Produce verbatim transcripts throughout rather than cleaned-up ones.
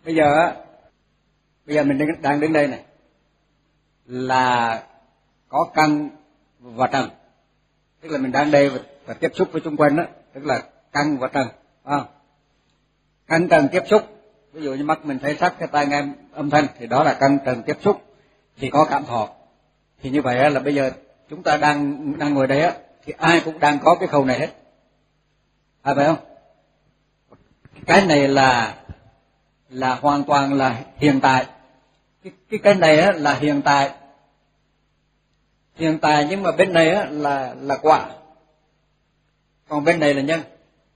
Bây giờ á, bây giờ mình đang, đang đứng đây này là có căn và trần, tức là mình đang đây và, và tiếp xúc với xung quanh đó, tức là căn và trần, phải không? Căn trần tiếp xúc, ví dụ như mắt mình thấy sắc, cái tai nghe âm thanh, thì đó là căn trần tiếp xúc, thì có cảm thọ. Thì như vậy là bây giờ chúng ta đang đang ngồi đây á, thì ai cũng đang có cái khâu này hết, à, phải không? Cái này là là hoàn toàn là hiện tại. Cái cái cái này á là hiện tại, hiện tại nhưng mà bên này á là là quả, còn bên này là nhân.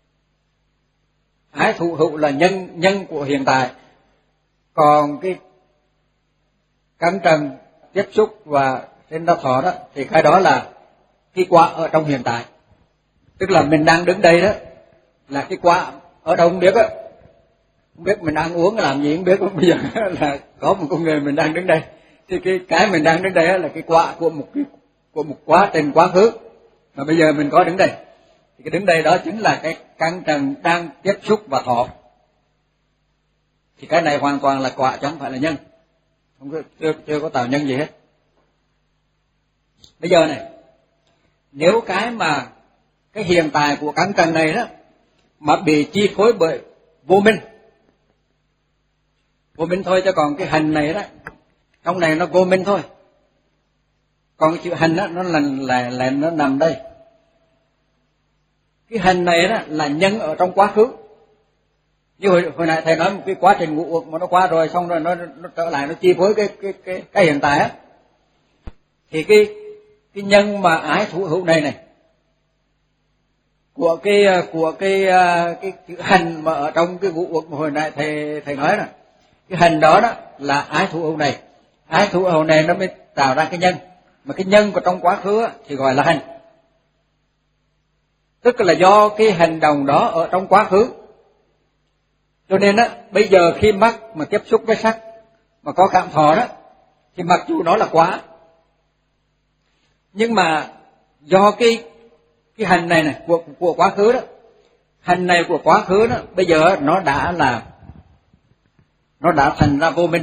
Ái thụ hữu là nhân nhân của hiện tại, còn cái căn trần tiếp xúc và trên đó thọ đó thì cái đó là cái quả ở trong hiện tại. Tức là mình đang đứng đây đó là cái quả ở đâu không biết á, không biết mình ăn uống làm gì không biết, bây giờ là có một con người mình đang đứng đây, thì cái cái mình đang đứng đây là cái quả của một cái của một quá trình quá khứ mà bây giờ mình có đứng đây, thì cái đứng đây đó chính là cái căn trần đang tiếp xúc và thọ. Thì cái này hoàn toàn là quả chứ không phải là nhân, không có, chưa chưa có tạo nhân gì hết. Bây giờ này, nếu cái mà cái hiện tại của căn trần này đó mà bị chi phối bởi vô minh, vô minh thôi, chứ còn cái hành này đó trong này nó vô minh thôi, còn cái chữ hành đó nó là là là nó nằm đây. Cái hành này đó là nhân ở trong quá khứ, như hồi, hồi nãy thầy nói một cái quá trình ngũ uẩn mà nó qua rồi, xong rồi nó nó trở lại nó chi phối cái cái cái cái hiện tại á, thì cái cái nhân mà ái thụ hữu này này của cái của cái cái chữ hành mà ở trong cái ngũ uẩn hồi nãy thầy thầy nói này, cái hành đó đó là ái thụ hữu này, ái thụ hữu này nó mới tạo ra cái nhân, mà cái nhân của trong quá khứ á, thì gọi là hành. Tức là do cái hành động đó ở trong quá khứ, cho nên á bây giờ khi mắt mà tiếp xúc với sắc mà có cảm thọ đó, thì mặc dù nó là quá, nhưng mà do cái cái hành này này của của quá khứ đó, hành này của quá khứ đó bây giờ nó đã là nó đã thành ra vô minh,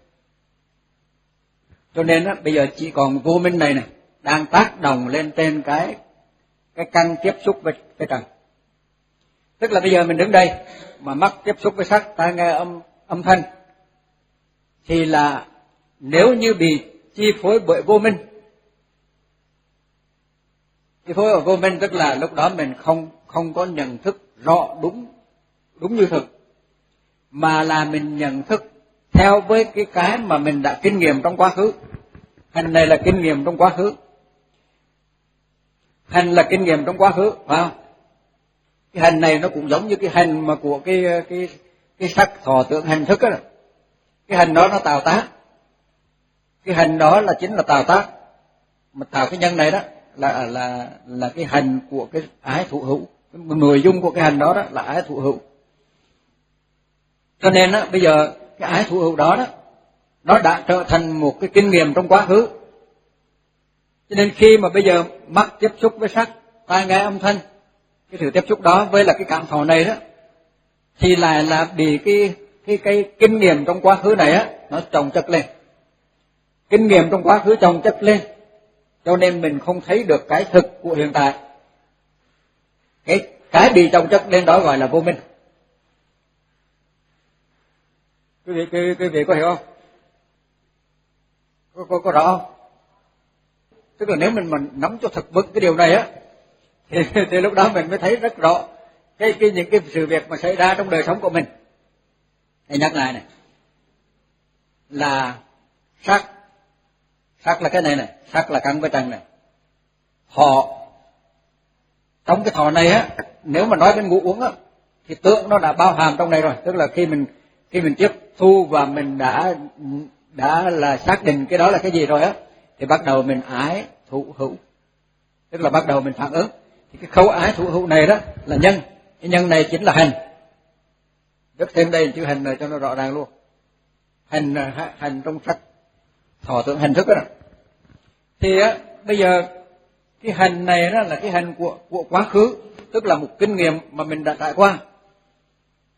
cho nên á bây giờ chỉ còn vô minh này này đang tác động lên trên cái cái căn tiếp xúc với cái trần. Tức là bây giờ mình đứng đây mà mắt tiếp xúc với sắc, tai nghe âm âm thanh, thì là nếu như bị chi phối bởi vô minh, chi phối bởi vô minh tức là lúc đó mình không không có nhận thức rõ đúng đúng như thực, mà là mình nhận thức theo với cái cái mà mình đã kinh nghiệm trong quá khứ. Hành này là kinh nghiệm trong quá khứ, hành là kinh nghiệm trong quá khứ, phải không? Cái hành này nó cũng giống như cái hành mà của cái cái cái sắc thọ tưởng hành thức á, cái hành đó nó tạo tác, cái hành đó là chính là tạo tác, mà tạo cái nhân này đó là là là cái hành của cái ái thụ hữu, nội dung của cái hành đó đó là ái thụ hữu. Cho nên á bây giờ cái ái thụ hữu đó đó nó đã trở thành một cái kinh nghiệm trong quá khứ, cho nên khi mà bây giờ mắt tiếp xúc với sắc, tai nghe âm thanh, cái sự tiếp xúc đó với là cái cảm thọ này đó, thì lại là bị cái cái cái kinh nghiệm trong quá khứ này á nó chồng chất lên, kinh nghiệm trong quá khứ chồng chất lên, cho nên mình không thấy được cái thực của hiện tại. Cái cái bị chồng chất lên đó gọi là vô minh. Quý vị quý, quý vị có hiểu không? Có, có, có rõ không? Tức là nếu mình mình nắm cho thật vững cái điều này á, thì, thì lúc đó mình mới thấy rất rõ cái cái những cái sự việc mà xảy ra trong đời sống của mình. Hãy nhắc lại này, là sắc, sắc là cái này này, sắc là căn với trần này. Thọ, trong cái thọ này á, nếu mà nói đến ngũ uẩn á, thì tưởng nó đã bao hàm trong này rồi, tức là khi mình khi mình tiếp thu và mình đã đã là xác định cái đó là cái gì rồi á, thì bắt đầu mình ái thụ hữu, tức là bắt đầu mình phản ứng. Thì cái khâu ái thụ hữu này đó là nhân, cái nhân này chính là hành. Viết thêm đây chữ hành này cho nó rõ ràng luôn. Hành hành trong sắc thọ tưởng hành thức đó. Thì á bây giờ cái hành này đó là cái hành của của quá khứ, tức là một kinh nghiệm mà mình đã trải qua.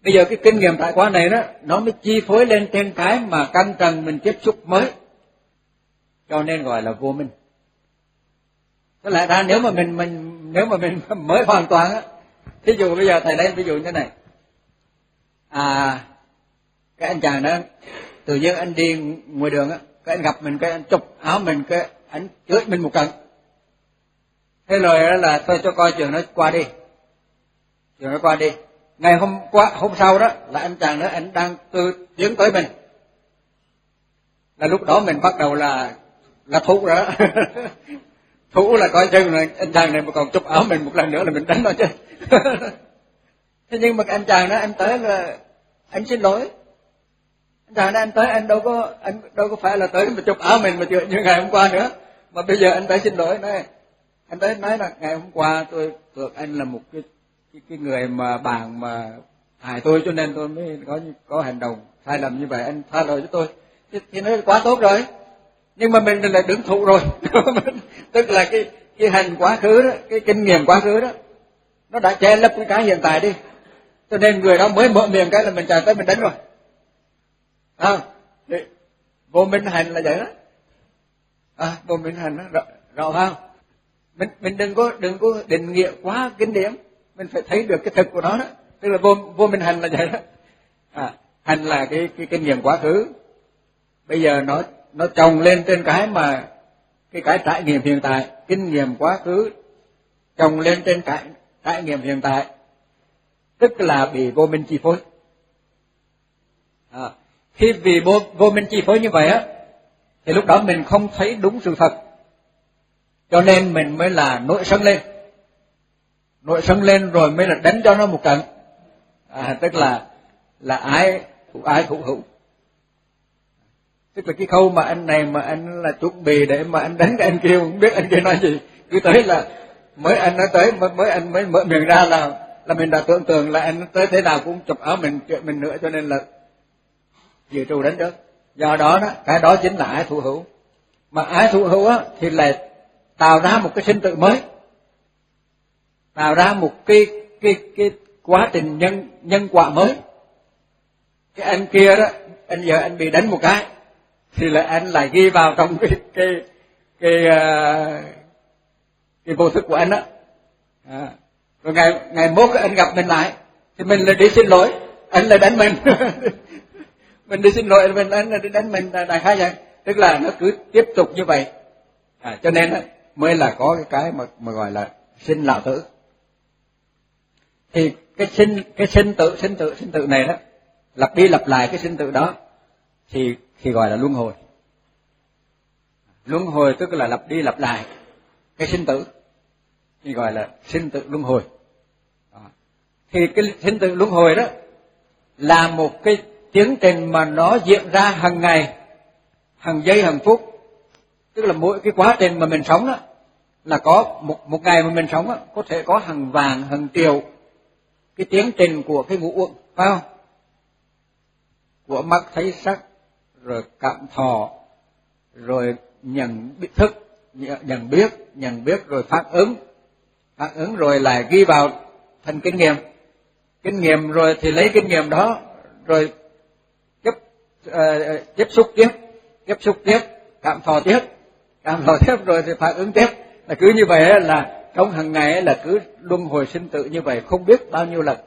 Bây giờ cái kinh nghiệm trải qua này đó, nó mới chi phối lên trên cái mà căn trần mình tiếp xúc mới, cho nên gọi là vô minh. Có lẽ ra nếu mà mình mình nếu mà mình mới hoàn toàn á, thí dụ bây giờ thầy lấy ví dụ như thế này, à cái anh chàng đó tự nhiên anh đi ngoài đường á, cái anh gặp mình, cái anh chụp áo mình, cái anh chửi mình một trận, thế rồi đó là tôi cho coi chuyện nó qua đi, chuyện nó qua đi. Ngày hôm qua hôm sau đó là anh chàng đó anh đang từ tiến tới mình, là lúc đó mình bắt đầu là là thú rồi đó. Thú là coi chừng là anh chàng này mà còn chụp áo mình một lần nữa là mình đánh nó chứ. Thế nhưng mà anh chàng đó anh tới là anh xin lỗi, anh chàng đó anh tới anh đâu có anh đâu có phải là tới mà chụp áo mình mà chửi như ngày hôm qua nữa, mà bây giờ anh tới xin lỗi này, anh tới nói là ngày hôm qua tôi tưởng anh là một cái cái, cái người mà bạn mà hại tôi cho nên tôi mới có có hành động sai lầm như vậy, anh tha lỗi cho tôi. Thì, thì nó quá tốt rồi, nhưng mà mình lại đứng thụ rồi. Tức là cái cái hành quá khứ đó, cái kinh nghiệm quá khứ đó nó đã che lấp cái cái hiện tại đi, cho nên người đó mới mở miệng cái là mình chạy tới mình đánh rồi. À, thì vô minh hành là vậy đó. À, vô minh hành đó, rõ, rõ không? Mình mình đừng có đừng có định nghĩa quá kinh điển, mình phải thấy được cái thực của nó đó. Tức là vô vô minh hành là vậy đó. À, hành là cái cái kinh nghiệm quá khứ. Bây giờ nó nó chồng lên trên cái mà cái cái trải nghiệm hiện tại, kinh nghiệm quá khứ chồng lên trên cái trải nghiệm hiện tại, tức là bị vô minh chi phối. À, khi vì vô, vô minh chi phối như vậy á, thì lúc đó mình không thấy đúng sự thật, cho nên mình mới là nổi sân lên, nổi sân lên rồi mới là đánh cho nó một trận. À, tức là là ái thủ ái thủ hữu. Tức là cái khâu mà anh này mà anh là chuẩn bị để mà anh đánh cái anh kia, không biết anh kia nói gì, cứ tới là mới anh nói tới mới, mới anh mới mở miệng ra là là mình đã tưởng tượng là anh tới thế nào cũng chụp áo mình chuyện mình nữa, cho nên là dự trù đánh trước. Do đó đó, cái đó chính là ái thủ hữu. Mà ái thủ hữu á thì lại tạo ra một cái sinh tử mới, tạo ra một cái cái cái quá trình nhân nhân quả mới. Cái anh kia đó, anh giờ anh bị đánh một cái thì là anh lại ghi vào trong cái cái cái uh, cái vô thức của anh đó. À, rồi ngày ngày mốt anh gặp mình lại thì mình lại đi xin lỗi, anh lại đánh mình. Mình đi xin lỗi mình, anh lại đi đánh mình, đại khái vậy. Tức là nó cứ tiếp tục như vậy. À, cho nên đó, mới là có cái cái mà mà gọi là sinh lão tử. Thì cái sinh cái sinh tử sinh tử sinh tử này đó, lặp đi lặp lại cái sinh tử đó thì thì gọi là luân hồi. Luân hồi tức là lặp đi lặp lại cái sinh tử thì gọi là sinh tử luân hồi. Đó. Thì cái sinh tử luân hồi đó là một cái tiến trình mà nó diễn ra hàng ngày, hàng giây, hàng phút. Tức là mỗi cái quá trình mà mình sống đó là có một một ngày mà mình sống đó, có thể có hàng vàng, hàng triệu cái tiến trình của cái ngũ uẩn, phải không? Của mắt thấy sắc, rồi cảm thọ, rồi nhận biết thức, nhận biết, nhận biết rồi phản ứng, phản ứng rồi lại ghi vào thành kinh nghiệm, kinh nghiệm rồi thì lấy kinh nghiệm đó rồi tiếp uh, tiếp xúc tiếp, tiếp xúc tiếp, cảm thọ tiếp, cảm thọ tiếp rồi thì phản ứng tiếp, là cứ như vậy là trong hàng ngày là cứ luân hồi sinh tử như vậy không biết bao nhiêu lần.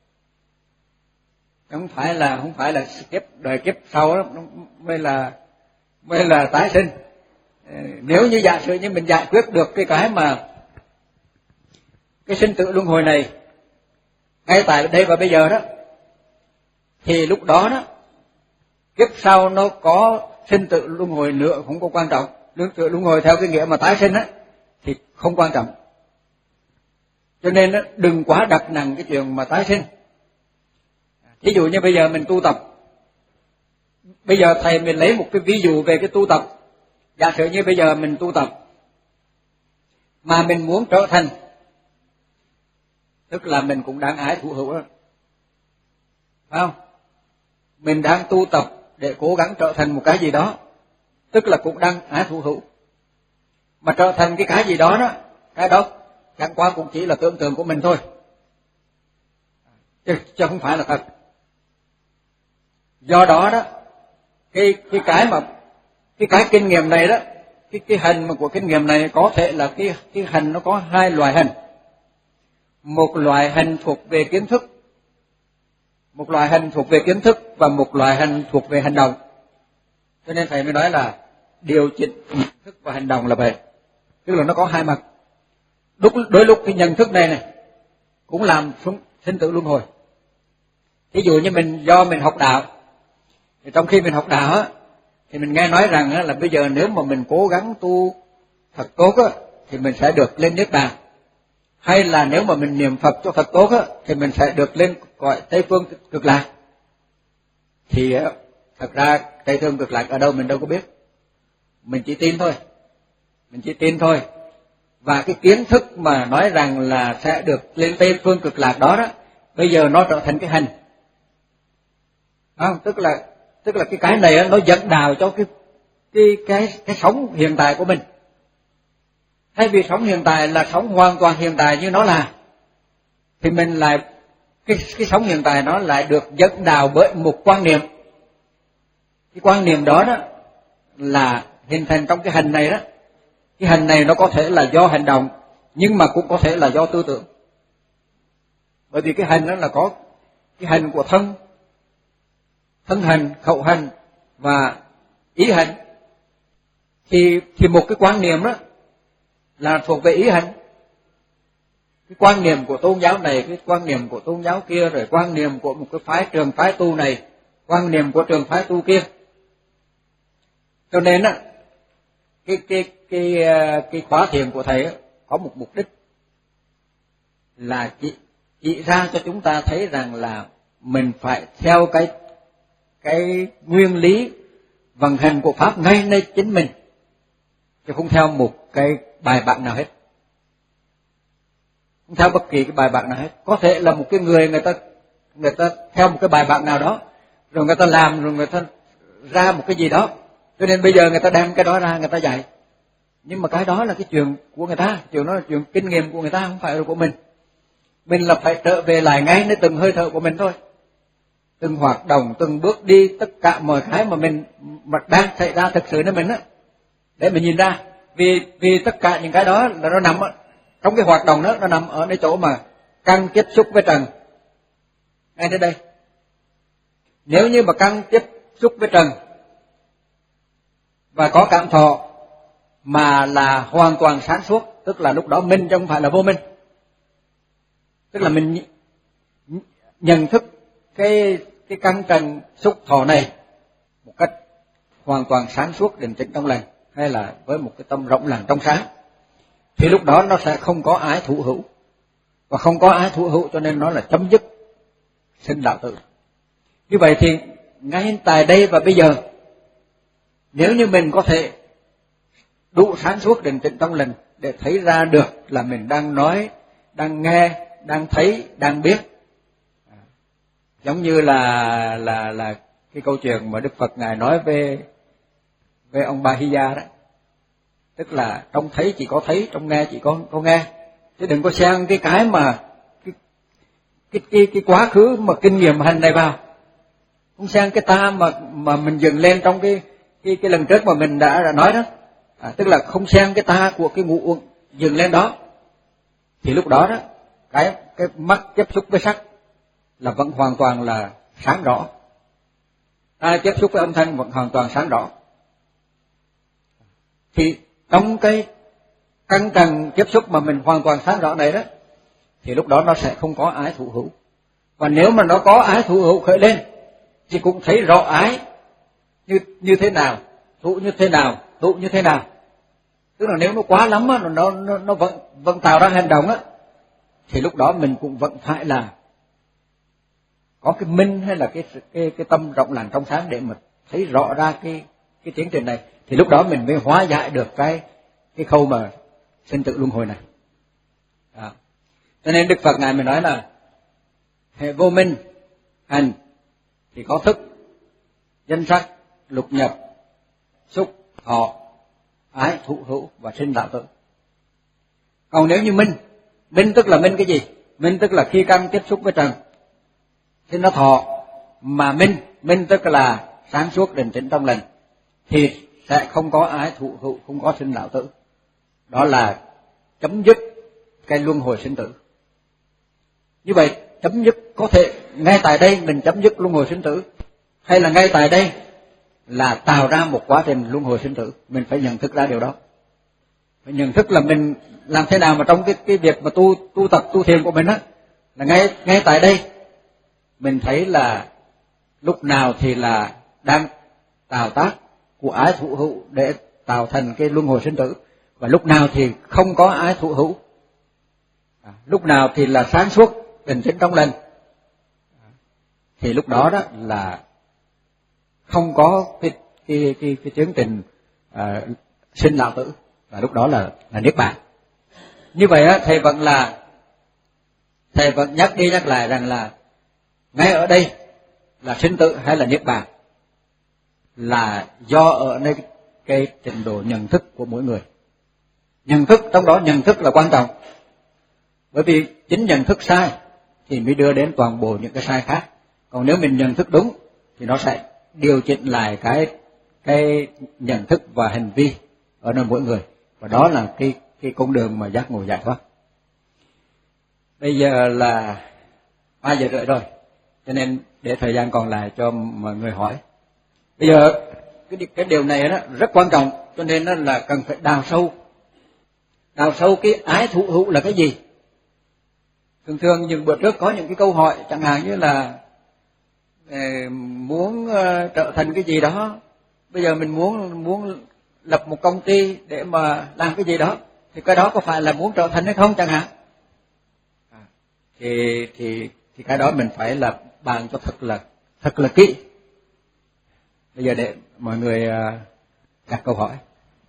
Không phải là không phải là kiếp đời kiếp sau đó mới là mới là tái sinh. Nếu như giả sử như mình giải quyết được cái cái mà cái sinh tử luân hồi này ngay tại đây và bây giờ đó, thì lúc đó đó kiếp sau nó có sinh tử luân hồi nữa không có quan trọng. Sinh tử luân hồi theo cái nghĩa mà tái sinh á thì không quan trọng. Cho nên đó, đừng quá đặt nặng cái chuyện mà tái sinh. Ví dụ như bây giờ mình tu tập, bây giờ thầy mình lấy một cái ví dụ về cái tu tập. Giả sử như bây giờ mình tu tập mà mình muốn trở thành, tức là mình cũng đang ái thủ hữu đó, phải không? Mình đang tu tập để cố gắng trở thành một cái gì đó, tức là cũng đang ái thủ hữu. Mà trở thành cái cái gì đó đó, cái đó chẳng qua cũng chỉ là tưởng tượng của mình thôi, chứ, chứ không phải là thật. Do đó đó, cái cái cái mà cái cái kinh nghiệm này đó, cái cái hành mà của kinh nghiệm này có thể là cái cái hành nó có hai loại hành. Một loại hành thuộc về kiến thức, một loại hành thuộc về kiến thức và một loại hành thuộc về hành động. Cho nên thầy mới nói là điều chỉnh nhận thức và hành động là vậy. Tức là nó có hai mặt. Đôi, đôi lúc cái nhận thức này này cũng làm sinh tử luân hồi. Ví dụ như mình do mình học đạo, thì trong khi mình học đạo á, thì mình nghe nói rằng á, là bây giờ nếu mà mình cố gắng tu thật tốt á, thì mình sẽ được lên niết bàn. Hay là nếu mà mình niệm Phật cho thật tốt á, thì mình sẽ được lên cõi Tây Phương Cực Lạc. Thì á, thật ra Tây Phương Cực Lạc ở đâu mình đâu có biết. Mình chỉ tin thôi. Mình chỉ tin thôi. Và cái kiến thức mà nói rằng là sẽ được lên Tây Phương Cực Lạc đó đó, bây giờ nó trở thành cái hành. Không, tức là tức là cái cái này á, nó dẫn đào cho cái cái cái cái sống hiện tại của mình. Thay vì sống hiện tại là sống hoàn toàn hiện tại như nó là, thì mình lại cái cái sống hiện tại nó lại được dẫn đào bởi một quan niệm. Cái quan niệm đó đó là hình thành trong cái hành này đó. Cái hành này nó có thể là do hành động, nhưng mà cũng có thể là do tư tưởng. Bởi vì cái hành đó là có cái hành của thân, thân hành, khẩu hành và ý hành. Thì thì một cái quan niệm đó là thuộc về ý hành. Cái quan niệm của tôn giáo này, cái quan niệm của tôn giáo kia, rồi quan niệm của một cái phái trường phái tu này, quan niệm của trường phái tu kia. Cho nên á, cái cái cái cái khóa thiền của thầy á, có một mục đích là chỉ chỉ ra cho chúng ta thấy rằng là mình phải theo cái cái nguyên lý vận hành của pháp ngay nơi chính mình, chứ không theo một cái bài bản nào hết. Không theo bất kỳ cái bài bản nào hết. Có thể là một cái người người ta người ta theo một cái bài bản nào đó, rồi người ta làm, rồi người ta ra một cái gì đó, cho nên bây giờ người ta đem cái đó ra người ta dạy. Nhưng mà cái đó là cái chuyện của người ta, chuyện đó là chuyện kinh nghiệm của người ta, không phải là của mình. Mình là phải trở về lại ngay nơi từng hơi thở của mình thôi. Từng hoạt động, từng bước đi, tất cả mọi cái mà mình mà đang xảy ra thực sự nơi mình á, để mình nhìn ra. Vì vì tất cả những cái đó là nó nằm ở, trong cái hoạt động đó, nó nằm ở nơi chỗ mà căn tiếp xúc với trần. Ngay tới đây. Nếu như mà căn tiếp xúc với trần và có cảm thọ mà là hoàn toàn sáng suốt, tức là lúc đó minh chứ không phải là vô minh. Tức là mình nhận thức cái cái căn trần xúc thọ này một cách hoàn toàn sáng suốt, định tĩnh trong lành, hay là với một cái tâm rộng lặng trong sáng, thì lúc đó nó sẽ không có ái thủ hữu. Và không có ái thủ hữu cho nên nó là chấm dứt sinh đạo tử. Như vậy thì ngay tại đây và bây giờ, nếu như mình có thể đủ sáng suốt định tĩnh trong lành để thấy ra được là mình đang nói, đang nghe, đang thấy, đang biết. Giống như là là là cái câu chuyện mà Đức Phật ngài nói về về ông Ba Hy Gia đó, tức là trong thấy chỉ có thấy, trong nghe chỉ có có nghe, chứ đừng có xen cái cái mà cái cái cái, cái quá khứ mà kinh nghiệm hành này vào, không xen cái ta mà mà mình dựng lên trong cái cái cái lần trước mà mình đã, đã nói đó, à, tức là không xen cái ta của cái ngũ uẩn dựng lên đó, thì lúc đó đó cái cái mắt tiếp xúc với sắc là vẫn hoàn toàn là sáng rõ, tai tiếp xúc với âm thanh vẫn hoàn toàn sáng rõ. Thì trong cái căn trần tiếp xúc mà mình hoàn toàn sáng rõ này đó, thì lúc đó nó sẽ không có ái thủ hữu. Và nếu mà nó có ái thủ hữu khởi lên thì cũng thấy rõ ái như như thế nào, thủ như thế nào, thủ như thế nào. Tức là nếu nó quá lắm á, nó nó nó vẫn vẫn tạo ra hành động á, thì lúc đó mình cũng vẫn phải là có cái minh hay là cái cái cái tâm rộng lặng trong sáng để mà thấy rõ ra cái cái tiến trình này, thì lúc đó mình mới hóa giải được cái cái khâu mà sinh tử luân hồi này. Đó. Cho nên Đức Phật ngài mới nói là hệ vô minh hành thì có thức, danh sắc, lục nhập, xúc, thọ, ái, thụ hữu và sinh đạo tử. Còn nếu như minh, minh tức là minh cái gì? Minh tức là khi căn tiếp xúc với trần thì nó thọ, mà minh minh tức là sáng suốt định tĩnh trong lành, thì sẽ không có ái thụ hữu, không có sinh lão tử. Đó là chấm dứt cái luân hồi sinh tử. Như vậy chấm dứt có thể ngay tại đây mình chấm dứt luân hồi sinh tử, hay là ngay tại đây là tạo ra một quá trình luân hồi sinh tử. Mình phải nhận thức ra điều đó. Phải nhận thức là mình làm thế nào mà trong cái cái việc mà tu tu tập tu thiền của mình á, là ngay ngay tại đây mình thấy là lúc nào thì là đang tạo tác của ái thụ hữu để tạo thành cái luân hồi sinh tử, và lúc nào thì không có ái thụ hữu, à, lúc nào thì là sáng suốt bình tĩnh trong lành, thì lúc đó đó là không có cái cái cái, cái tiến trình à, sinh lão tử, và lúc đó là là niết bàn. Như vậy á, thầy vẫn là thầy vẫn nhắc đi nhắc lại rằng là ngay ở đây là sinh tử hay là niết bàn là do ở nơi cái trình độ nhận thức của mỗi người. Nhận thức, trong đó nhận thức là quan trọng, bởi vì chính nhận thức sai thì mới đưa đến toàn bộ những cái sai khác. Còn nếu mình nhận thức đúng thì nó sẽ điều chỉnh lại cái cái nhận thức và hành vi ở nơi mỗi người, và đó là cái cái con đường mà giác ngộ giải thoát. Bây giờ là ba giờ rưỡi rồi, cho nên để thời gian còn lại cho mọi người hỏi. Bây giờ cái cái điều này đó rất quan trọng, cho nên nó là cần phải đào sâu. Đào sâu cái ái thụ hữu là cái gì? Thường thường những bữa trước có những cái câu hỏi chẳng hạn như là muốn trở thành cái gì đó, bây giờ mình muốn muốn lập một công ty để mà làm cái gì đó, thì cái đó có phải là muốn trở thành hay không chẳng hạn? À, thì thì thì cái đó mình phải là bàn cho thật là thật là kỹ. Bây giờ để mọi người đặt câu hỏi.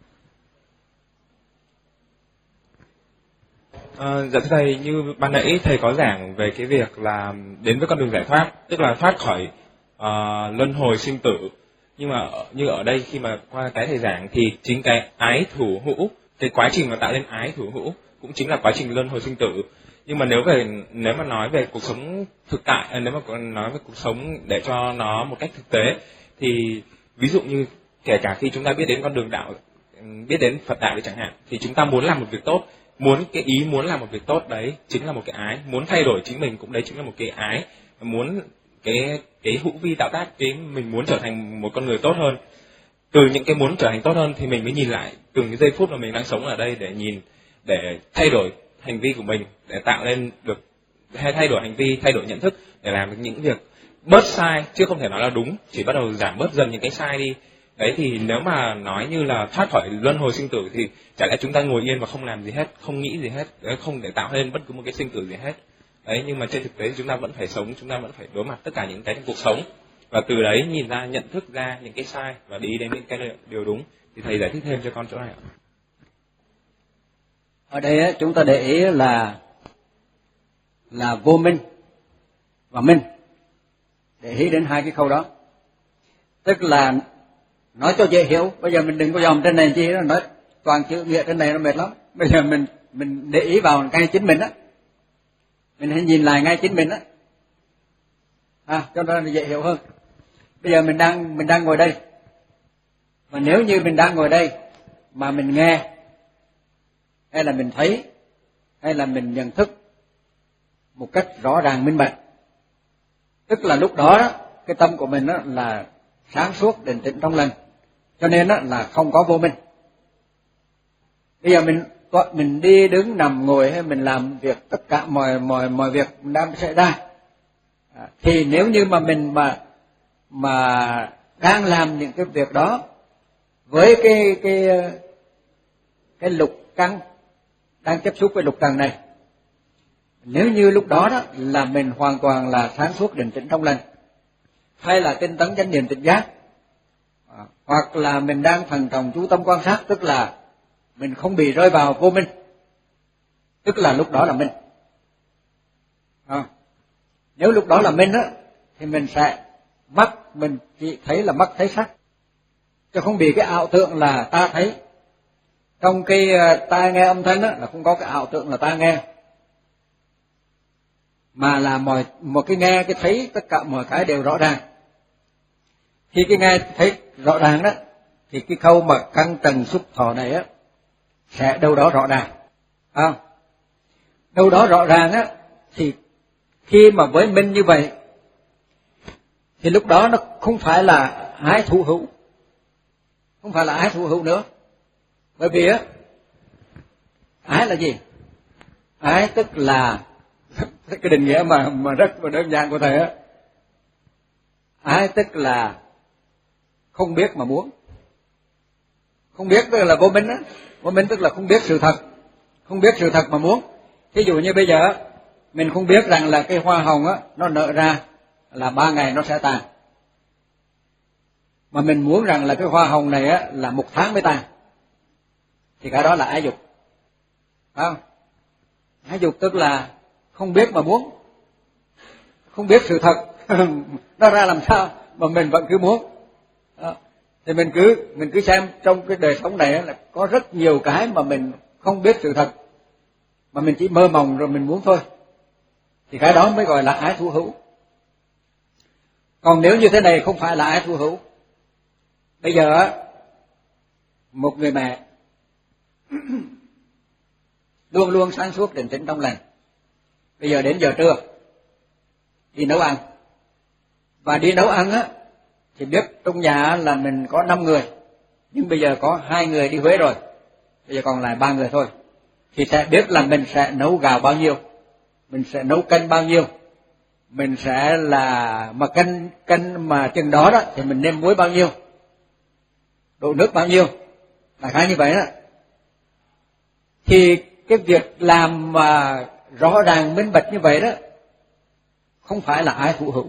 À, dạ thưa thầy, như ban nãy thầy có giảng về cái việc là đến với con đường giải thoát, tức là thoát khỏi uh, luân hồi sinh tử. Nhưng mà như ở đây khi mà qua cái thầy giảng thì chính cái ái thủ hữu, cái quá trình mà tạo nên ái thủ hữu cũng chính là quá trình luân hồi sinh tử. Nhưng mà nếu về nếu mà nói về cuộc sống thực tại, nếu mà nói về cuộc sống để cho nó một cách thực tế, thì ví dụ như kể cả khi chúng ta biết đến con đường đạo, biết đến Phật đạo đi chẳng hạn, thì chúng ta muốn làm một việc tốt, muốn cái ý muốn làm một việc tốt đấy chính là một cái ái, muốn thay đổi chính mình cũng đấy chính là một cái ái, muốn cái cái hữu vi tạo tác, cái mình muốn trở thành một con người tốt hơn. Từ những cái muốn trở thành tốt hơn thì mình mới nhìn lại từng cái giây phút mà mình đang sống ở đây để nhìn, để thay đổi hành vi của mình, để tạo nên được hay thay đổi hành vi, thay đổi nhận thức để làm được những việc bớt sai, chứ không thể nói là đúng, chỉ bắt đầu giảm bớt dần những cái sai đi. Đấy thì nếu mà nói như là thoát khỏi luân hồi sinh tử thì chả lẽ chúng ta ngồi yên và không làm gì hết, không nghĩ gì hết, không để tạo nên bất cứ một cái sinh tử gì hết. Đấy, nhưng mà trên thực tế chúng ta vẫn phải sống, chúng ta vẫn phải đối mặt tất cả những cái trong cuộc sống, và từ đấy nhìn ra, nhận thức ra những cái sai và đi đến những cái điều đúng. Thì thầy giải thích thêm cho con chỗ này ạ. Ở đây chúng ta để ý là là vô minh và minh, để ý đến hai cái khâu đó. Tức là nói cho dễ hiểu, bây giờ mình đừng có dòm trên này chi đó, nói toàn chữ nghĩa trên này nó mệt lắm. Bây giờ mình mình để ý vào ngay chính mình á, mình hãy nhìn lại ngay chính mình á, à, cho nó dễ hiểu hơn. Bây giờ mình đang mình đang ngồi đây, mà nếu như mình đang ngồi đây mà mình nghe, hay là mình thấy, hay là mình nhận thức một cách rõ ràng minh bạch, tức là lúc đó, đó cái tâm của mình đó là sáng suốt định tĩnh trong lành, cho nên đó là không có vô minh. Bây giờ mình mình đi đứng nằm ngồi hay mình làm việc, tất cả mọi mọi mọi việc đang xảy ra, à, thì nếu như mà mình mà mà đang làm những cái việc đó với cái cái cái lục căn đang tiếp xúc với lục trần này, nếu như lúc đó đó là mình hoàn toàn là sáng suốt định tĩnh trong lành, hay là tinh tấn chánh niệm tỉnh giác, à, hoặc là mình đang thần trọng chú tâm quan sát, tức là mình không bị rơi vào vô minh, tức là lúc đó là minh. À, nếu lúc đó là minh á, thì mình sẽ mắt mình chỉ thấy là mắt thấy sắc, chứ không bị cái ảo tưởng là ta thấy. Trong cái tai nghe âm thanh á, là không có cái ảo tưởng là ta nghe, mà là mọi một cái nghe, cái thấy, tất cả mọi cái đều rõ ràng. Khi cái nghe thấy rõ ràng đó, thì cái khâu mà căn trần xúc thọ này á sẽ đâu đó rõ ràng, không? Đâu đó rõ ràng á, thì khi mà với minh như vậy, thì lúc đó nó không phải là ái thụ hữu, không phải là ái thụ hữu nữa. Bởi vì á, ái là gì? Ái tức là cái định nghĩa mà mà rất là đơn giản của thầy á. Ái tức là không biết mà muốn. Không biết tức là vô minh á. Vô minh tức là không biết sự thật, không biết sự thật mà muốn. Ví dụ như bây giờ mình không biết rằng là cái hoa hồng á nó nở ra là ba ngày nó sẽ tàn, mà mình muốn rằng là cái hoa hồng này á là một tháng mới tàn, thì cái đó là ái dục, phải không? Ái dục tức là không biết mà muốn, không biết sự thật nó ra làm sao mà mình vẫn cứ muốn. Đó. Thì mình cứ mình cứ xem trong cái đời sống này là có rất nhiều cái mà mình không biết sự thật, mà mình chỉ mơ mộng rồi mình muốn thôi, thì cái đó mới gọi là ái thụ hữu. Còn nếu như thế này không phải là ái thụ hữu. Bây giờ một người mẹ luôn luôn sáng suốt định tĩnh trong lành, bây giờ đến giờ trưa đi nấu ăn, và đi nấu ăn á thì biết trong nhà là mình có năm người, nhưng bây giờ có hai người đi Huế rồi, bây giờ còn lại ba người thôi, thì sẽ biết là mình sẽ nấu gạo bao nhiêu, mình sẽ nấu canh bao nhiêu, mình sẽ là mà canh canh mà chừng đó đó thì mình nêm muối bao nhiêu, đổ nước bao nhiêu, là khá như vậy đó. Thì cái việc làm mà rõ ràng minh bạch như vậy đó không phải là ái thụ hữu.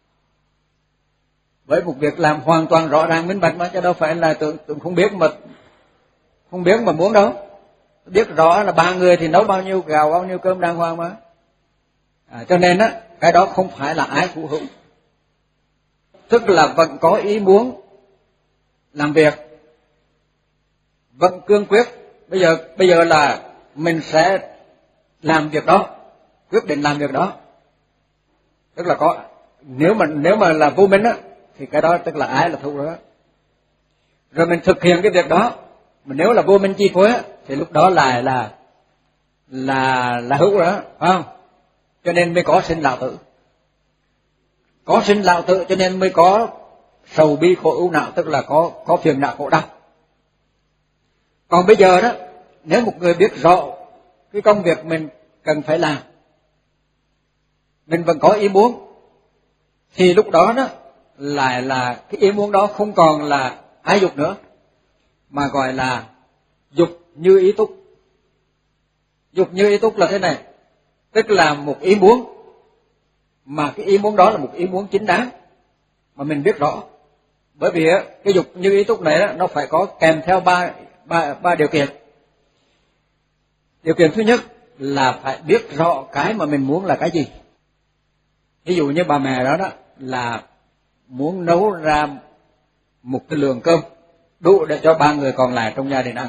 Với một việc làm hoàn toàn rõ ràng minh bạch mà, chứ đâu phải là tưởng, tưởng không biết mà không biết mà muốn đâu. Biết rõ là ba người thì nấu bao nhiêu gạo, bao nhiêu cơm đàng hoàng mà. À, cho nên á, cái đó không phải là ái thụ hữu. Tức là vẫn có ý muốn làm việc, vẫn cương quyết. Bây giờ bây giờ là mình sẽ làm việc đó, quyết định làm việc đó. Tức là có, nếu mà nếu mà là vô minh á thì cái đó tức là ái là thụ rồi đó. Rồi mình thực hiện cái việc đó, mà nếu là vô minh chi phối á thì lúc đó là là là là hữu rồi đó, phải không? Cho nên mới có sinh lão tử. Có sinh lão tử cho nên mới có sầu bi khổ ưu não, tức là có có phiền não khổ đau. Còn bây giờ đó, nếu một người biết rõ cái công việc mình cần phải làm, mình vẫn có ý muốn, thì lúc đó đó lại là cái ý muốn đó không còn là ái dục nữa, mà gọi là dục như ý túc. Dục như ý túc là thế này, tức là một ý muốn, mà cái ý muốn đó là một ý muốn chính đáng, mà mình biết rõ. Bởi vì cái dục như ý túc này nó phải có kèm theo ba, ba, ba điều kiện. Điều kiện thứ nhất là phải biết rõ cái mà mình muốn là cái gì. Ví dụ như bà mẹ đó đó là muốn nấu ra một cái lượng cơm đủ để cho ba người còn lại trong gia đình ăn.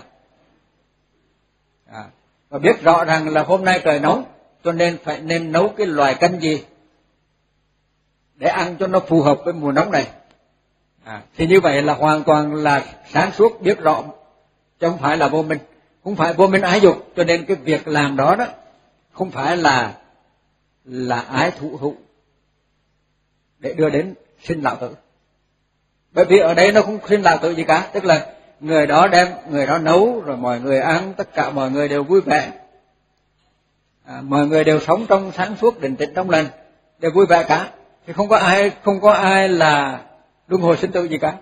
À, và biết rõ rằng là hôm nay trời nóng, cho nên phải nên nấu cái loại canh gì để ăn cho nó phù hợp với mùa nóng này. À, thì như vậy là hoàn toàn là sáng suốt, biết rõ, chứ không phải là vô minh, không phải vô minh ái dục. Cho nên cái việc làm đó đó không phải là là ái thụ hữu để đưa đến sinh lão tử. Bởi vì ở đây nó không sinh lão tử gì cả, tức là người đó đem, người đó nấu rồi mọi người ăn, tất cả mọi người đều vui vẻ, à, mọi người đều sống trong sáng suốt định tĩnh trong lành, đều vui vẻ cả, thì không có ai không có ai là luân hồi sinh tử gì cả.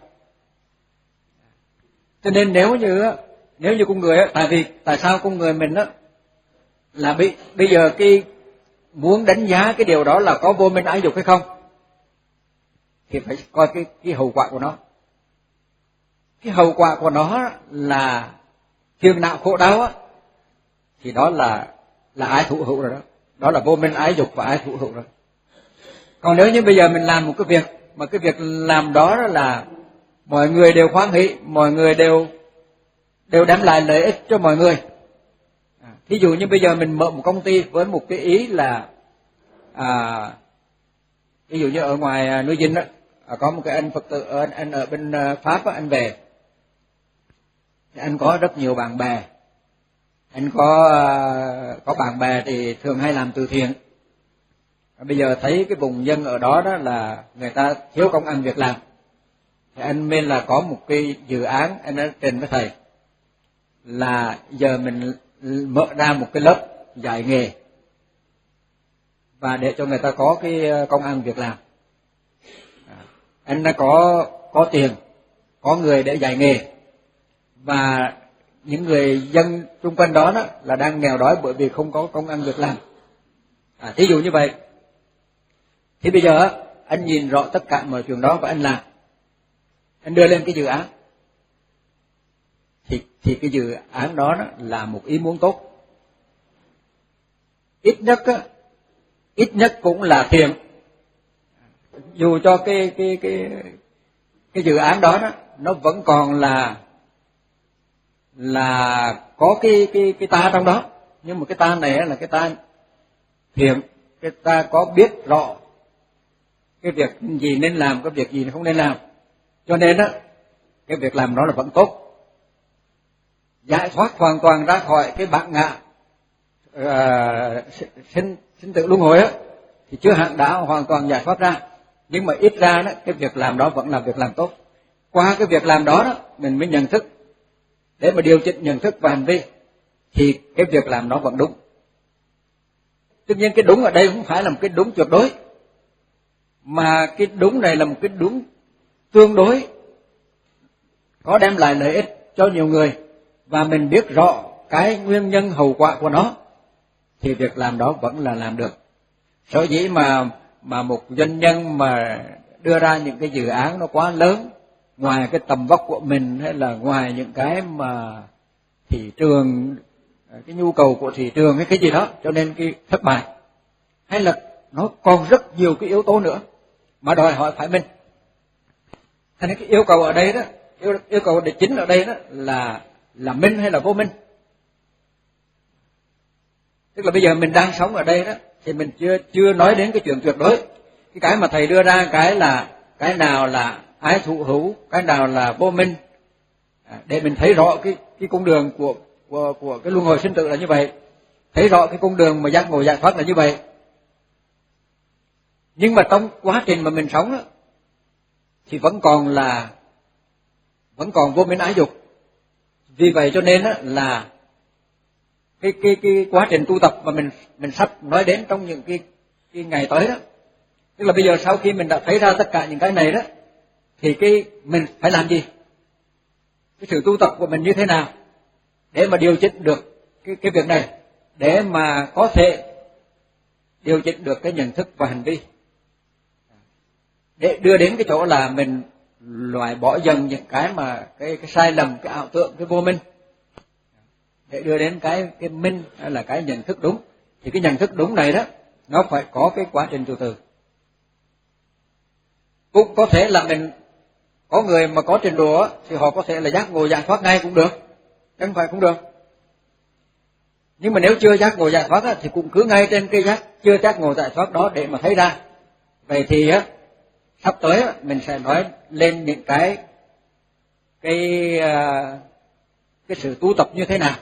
Cho nên nếu như nếu như con người á, tại vì tại sao con người mình á là bị bây giờ cái muốn đánh giá cái điều đó là có vô minh ái dục hay không, thì phải coi cái cái hậu quả của nó. Cái hậu quả của nó là phiền não khổ đau á, thì đó là là ái thụ hữu rồi đó, đó là vô minh ái dục và ái thụ hữu rồi. Còn nếu như bây giờ mình làm một cái việc mà cái việc làm đó là mọi người đều hoan hỷ, mọi người đều đều đem lại lợi ích cho mọi người. À, ví dụ như bây giờ mình mở một công ty với một cái ý là à, ví dụ như ở ngoài núi Dinh đó, À, có một cái anh Phật tử anh, anh ở bên Pháp anh về, anh có rất nhiều bạn bè, anh có có bạn bè thì thường hay làm từ thiện. Bây giờ thấy cái vùng dân ở đó đó là người ta thiếu công ăn việc làm, thì anh nên là có một cái dự án, anh đã trình với thầy là giờ mình mở ra một cái lớp dạy nghề và để cho người ta có cái công ăn việc làm. Anh đã có có tiền, có người để dạy nghề, và những người dân xung quanh đó, đó là đang nghèo đói bởi vì không có công ăn việc làm. À, thí dụ như vậy, thì bây giờ anh nhìn rõ tất cả mọi chuyện đó và anh làm, anh đưa lên cái dự án, thì thì cái dự án đó, đó là một ý muốn tốt, ít nhất á, ít nhất cũng là thiện. Dù cho cái cái cái cái dự án đó, đó nó vẫn còn là là có cái cái cái ta trong đó, nhưng mà cái ta này là cái ta thiện, cái ta có biết rõ cái việc gì nên làm, cái việc gì không nên làm, cho nên á cái việc làm đó là vẫn tốt, giải thoát hoàn toàn ra khỏi cái bản ngã uh, sinh sinh tử luân hồi á, thì chưa hẳn đã hoàn toàn giải thoát ra, nhưng mà ít ra đó cái việc làm đó vẫn là việc làm tốt. Qua cái việc làm đó đó mình mới nhận thức để mà điều chỉnh nhận thức và hành vi, thì cái việc làm đó vẫn đúng. Tuy nhiên cái đúng ở đây không phải là một cái đúng tuyệt đối, mà cái đúng này là một cái đúng tương đối, có đem lại lợi ích cho nhiều người, và mình biết rõ cái nguyên nhân hậu quả của nó, thì việc làm đó vẫn là làm được. Sở dĩ mà mà một doanh nhân mà đưa ra những cái dự án nó quá lớn, ngoài cái tầm vóc của mình, hay là ngoài những cái mà thị trường, cái nhu cầu của thị trường hay cái gì đó, cho nên cái thất bại, hay là nó còn rất nhiều cái yếu tố nữa mà đòi hỏi phải minh. Thành cái yêu cầu ở đây đó, yêu, yêu cầu để chính ở đây đó là là minh hay là vô minh. Tức là bây giờ mình đang sống ở đây đó, thì mình chưa chưa nói đến cái chuyện tuyệt đối. Cái cái mà thầy đưa ra cái là cái nào là ái thụ hữu, cái nào là vô minh, à, để mình thấy rõ cái cái cung đường của của của cái luân hồi sinh tử là như vậy, thấy rõ cái cung đường mà giác ngộ giải thoát là như vậy. Nhưng mà trong quá trình mà mình sống đó, thì vẫn còn là vẫn còn vô minh ái dục. Vì vậy cho nên đó là cái cái cái quá trình tu tập mà mình mình sắp nói đến trong những cái cái ngày tới đó, tức là bây giờ sau khi mình đã thấy ra tất cả những cái này đó, thì cái mình phải làm gì, cái sự tu tập của mình như thế nào để mà điều chỉnh được cái cái việc này, để mà có thể điều chỉnh được cái nhận thức và hành vi, để đưa đến cái chỗ là mình loại bỏ dần những cái mà cái cái sai lầm, cái ảo tưởng, cái vô minh, để đưa đến cái cái minh hay là cái nhận thức đúng. Thì cái nhận thức đúng này đó, nó phải có cái quá trình từ từ. Cũng có thể là mình có người mà có trình độ thì họ có thể là giác ngộ giải thoát ngay cũng được, chẳng phải cũng được. Nhưng mà nếu chưa giác ngộ giải thoát thì cũng cứ ngay trên cái giác chưa giác ngộ giải thoát đó để mà thấy ra. Vậy thì á, sắp tới mình sẽ nói lên những cái cái cái sự tu tập như thế nào,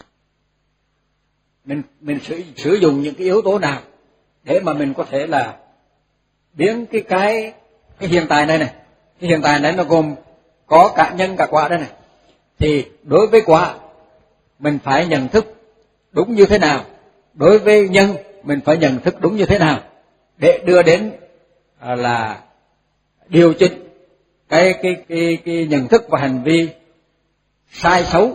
mình mình sử sử dụng những cái yếu tố nào để mà mình có thể là biến cái cái cái hiện tại này này, cái hiện tại này nó gồm có cả nhân cả quả đây này, thì đối với quả mình phải nhận thức đúng như thế nào, đối với nhân mình phải nhận thức đúng như thế nào, để đưa đến à, là điều chỉnh cái cái cái cái nhận thức và hành vi sai xấu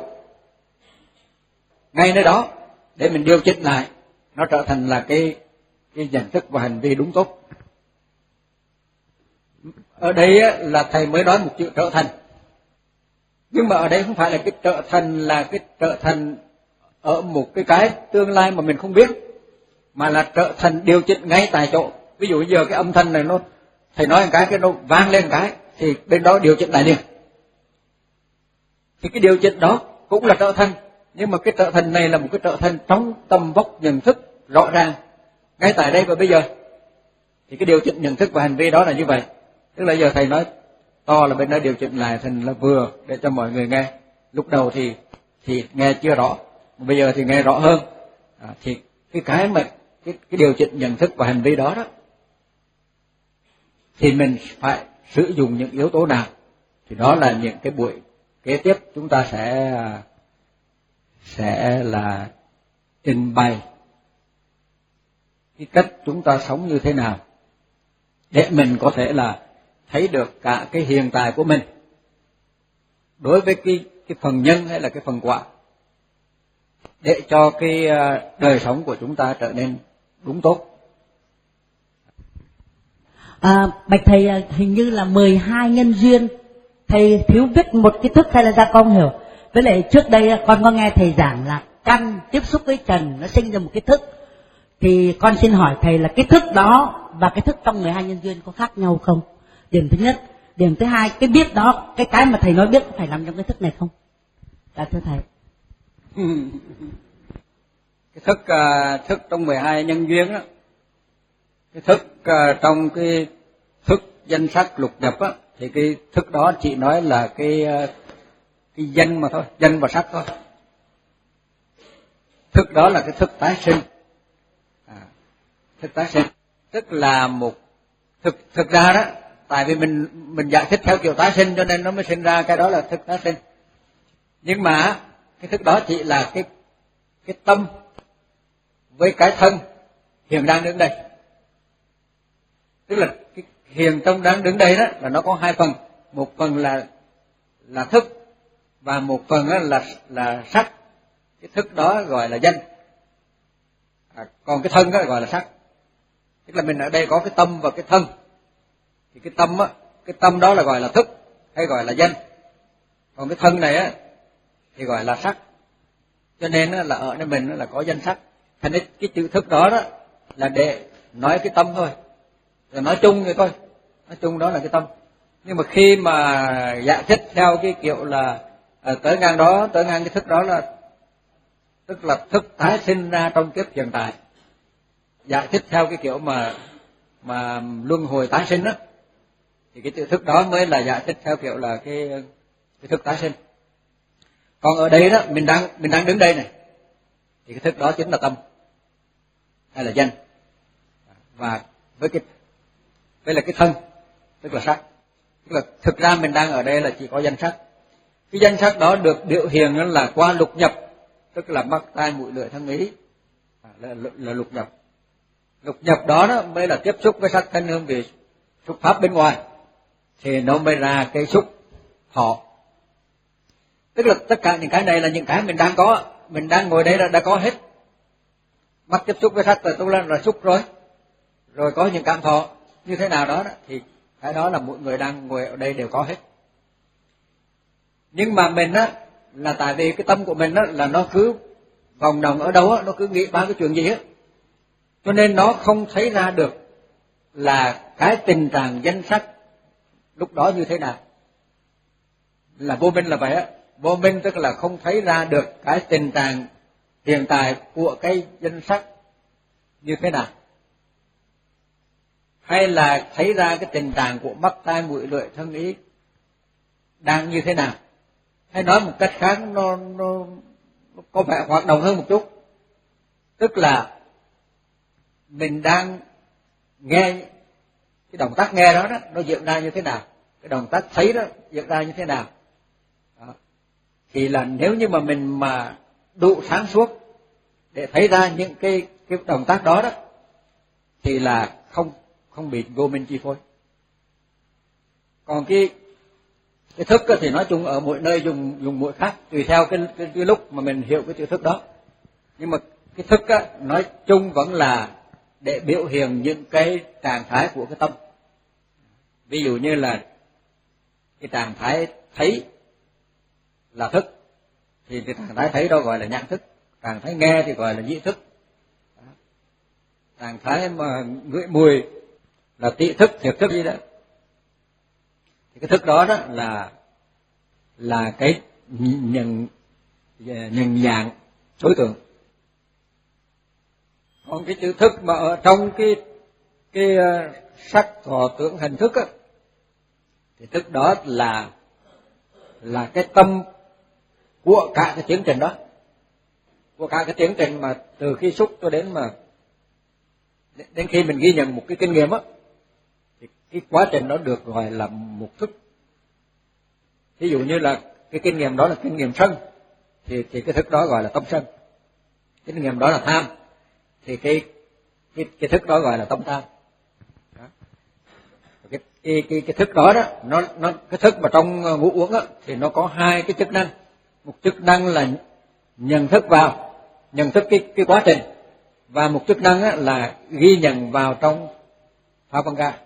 ngay nơi đó, để mình điều chỉnh lại, nó trở thành là cái cái nhận thức và hành vi đúng tốt. Ở đây là thầy mới nói một chữ trở thành, nhưng mà ở đây không phải là cái trở thành là cái trở thành ở một cái cái tương lai mà mình không biết, mà là trở thành điều chỉnh ngay tại chỗ. Ví dụ giờ cái âm thanh này nó thầy nói một cái cái nó vang lên một cái thì bên đó điều chỉnh lại liền, thì cái điều chỉnh đó cũng là trở thành, nhưng mà cái trở thành này là một cái trở thành trong tầm vóc nhận thức rõ ràng ngay tại đây và bây giờ. Thì cái điều chỉnh nhận thức và hành vi đó là như vậy. Tức là giờ thầy nói to là bên đó điều chỉnh lại thành là vừa để cho mọi người nghe. Lúc đầu thì thì nghe chưa rõ, bây giờ thì nghe rõ hơn. À, thì cái cái mà cái, cái điều chỉnh nhận thức và hành vi đó đó thì mình phải sử dụng những yếu tố nào, thì đó là những cái buổi kế tiếp chúng ta sẽ sẽ là trình bày cái cách chúng ta sống như thế nào để mình có thể là thấy được cả cái hiện tại của mình đối với cái cái phần nhân hay là cái phần quả, để cho cái đời sống của chúng ta trở nên đúng tốt. À, bạch thầy, hình như là mười hai nhân duyên, thầy thiếu viết một cái thức hay là ra con hiểu. Với lại trước đây con có nghe thầy giảng là căn tiếp xúc với trần nó sinh ra một cái thức, thì con xin hỏi thầy là cái thức đó và cái thức trong mười hai nhân duyên có khác nhau không? Điểm thứ nhất. Điểm thứ hai, cái biết đó, cái cái mà thầy nói biết có phải nằm trong cái thức này không? Dạ thưa thầy. Cái thức uh, thức trong mười hai nhân duyên á, cái thức uh, trong cái thức danh sắc lục nhập á, thì cái thức đó chỉ nói là cái uh, cái danh mà thôi, danh và sắc thôi. Thức đó là cái thức tái sinh. À, thức tái sinh tức là một thực thực ra đó, tại vì mình mình giải thích theo kiểu tái sinh cho nên nó mới sinh ra cái đó là thức tái sinh. Nhưng mà cái thức đó chỉ là cái cái tâm với cái thân hiện đang đứng đây. Tức là cái hiện tâm đang đứng đây đó là nó có hai phần, một phần là là thức và một phần là là sắc. Cái thức đó gọi là danh, à, còn cái thân đó gọi là sắc. Tức là mình ở đây có cái tâm và cái thân, thì cái tâm á, cái tâm đó là gọi là thức hay gọi là danh, còn cái thân này á thì gọi là sắc. Cho nên là ở nơi mình là có danh sắc. Thành nên cái chữ thức đó đó là để nói cái tâm thôi, là nói chung vậy thôi, nói chung đó là cái tâm. Nhưng mà khi mà giải thích theo cái kiểu là à, tới ngang đó, tới ngang cái thức đó là tức là thức tái sinh ra trong kiếp hiện tại, giải thích theo cái kiểu mà mà luân hồi tái sinh đó, thì cái chữ thức đó mới là giải thích theo kiểu là cái cái thức tái sinh. Còn ở đây đó mình đang mình đang đứng đây này, thì cái thức đó chính là tâm hay là danh, và với cái với là cái thân tức là sắc. Tức là thực ra mình đang ở đây là chỉ có danh sắc. Cái danh sắc đó được biểu hiện là qua lục nhập, tức là mắt tai mũi lưỡi thân ý, là, là, là lục nhập. Lục nhập đó, đó mới là tiếp xúc với sắc thân hương vị xúc pháp bên ngoài, thì nó mới ra cái xúc thọ. Tức là tất cả những cái này là những cái mình đang có, mình đang ngồi đây là đã có hết. Mắt tiếp xúc với sắc là tôi là, là xúc rồi, rồi có những cảm thọ như thế nào đó, đó thì cái đó là mỗi người đang ngồi ở đây đều có hết. Nhưng mà mình á là tại vì cái tâm của mình á là nó cứ vòng đồng ở đâu á, nó cứ nghĩ ba cái chuyện gì á, cho nên nó không thấy ra được là cái tình trạng danh sắc lúc đó như thế nào. Là vô minh là vậy á, vô minh tức là không thấy ra được cái tình trạng hiện tại của cái danh sắc như thế nào, hay là thấy ra cái tình trạng của mắt tai mũi lưỡi thân ý đang như thế nào. Hay nói một cách khác, nó, nó, nó có vẻ hoạt động hơn một chút, tức là mình đang nghe cái động tác nghe đó, đó nó diễn ra như thế nào, cái động tác thấy đó diễn ra như thế nào đó. Thì là nếu như mà mình mà đủ sáng suốt để thấy ra những cái cái động tác đó đó, thì là không không bị vô minh chi phối. Còn cái cái thức thì nói chung ở mỗi nơi dùng dùng mỗi khác, tùy theo cái, cái cái lúc mà mình hiểu cái chữ thức đó. Nhưng mà cái thức á, nói chung vẫn là để biểu hiện những cái trạng thái của cái tâm. Ví dụ như là cái trạng thái thấy là thức, thì cái trạng thái thấy đó gọi là nhãn thức, trạng thái nghe thì gọi là nhĩ thức, trạng thái mà ngửi mùi là tị thức, thiệt thức gì đó. Thì cái thức đó đó là là cái nhận nhận dạng đối tượng. Còn cái chữ thức mà ở trong cái cái sắc thọ tưởng hành thức á, thì thức đó là là cái tâm của cả cái tiến trình đó, của cả cái tiến trình mà từ khi xúc cho đến mà đến khi mình ghi nhận một cái kinh nghiệm á, thì cái quá trình đó được gọi là một thức. Ví dụ như là cái kinh nghiệm đó là kinh nghiệm sân, thì thì cái thức đó gọi là tâm sân. Kinh nghiệm đó là tham, thì cái cái cái thức đó gọi là tâm tham. Đó. Cái, cái cái cái thức đó đó, nó nó cái thức mà trong ngũ uẩn á thì nó có hai cái chức năng. Một chức năng là nhận thức vào, nhận thức cái cái quá trình, và một chức năng á là ghi nhận vào trong pháp văn ca.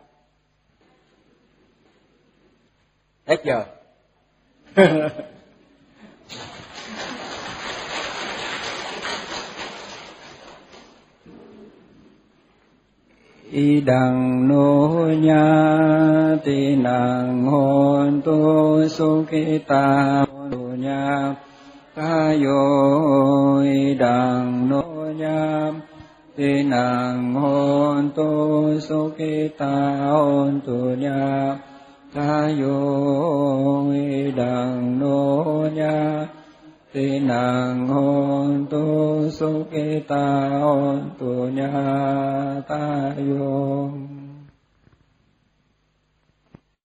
Hết giờ. Idang no nya tinang hontu sukita dunya tayo idang no nya tinang hontu sukita hontu nya tayo idang no nya tinang hontu sukita hontu nya tayo.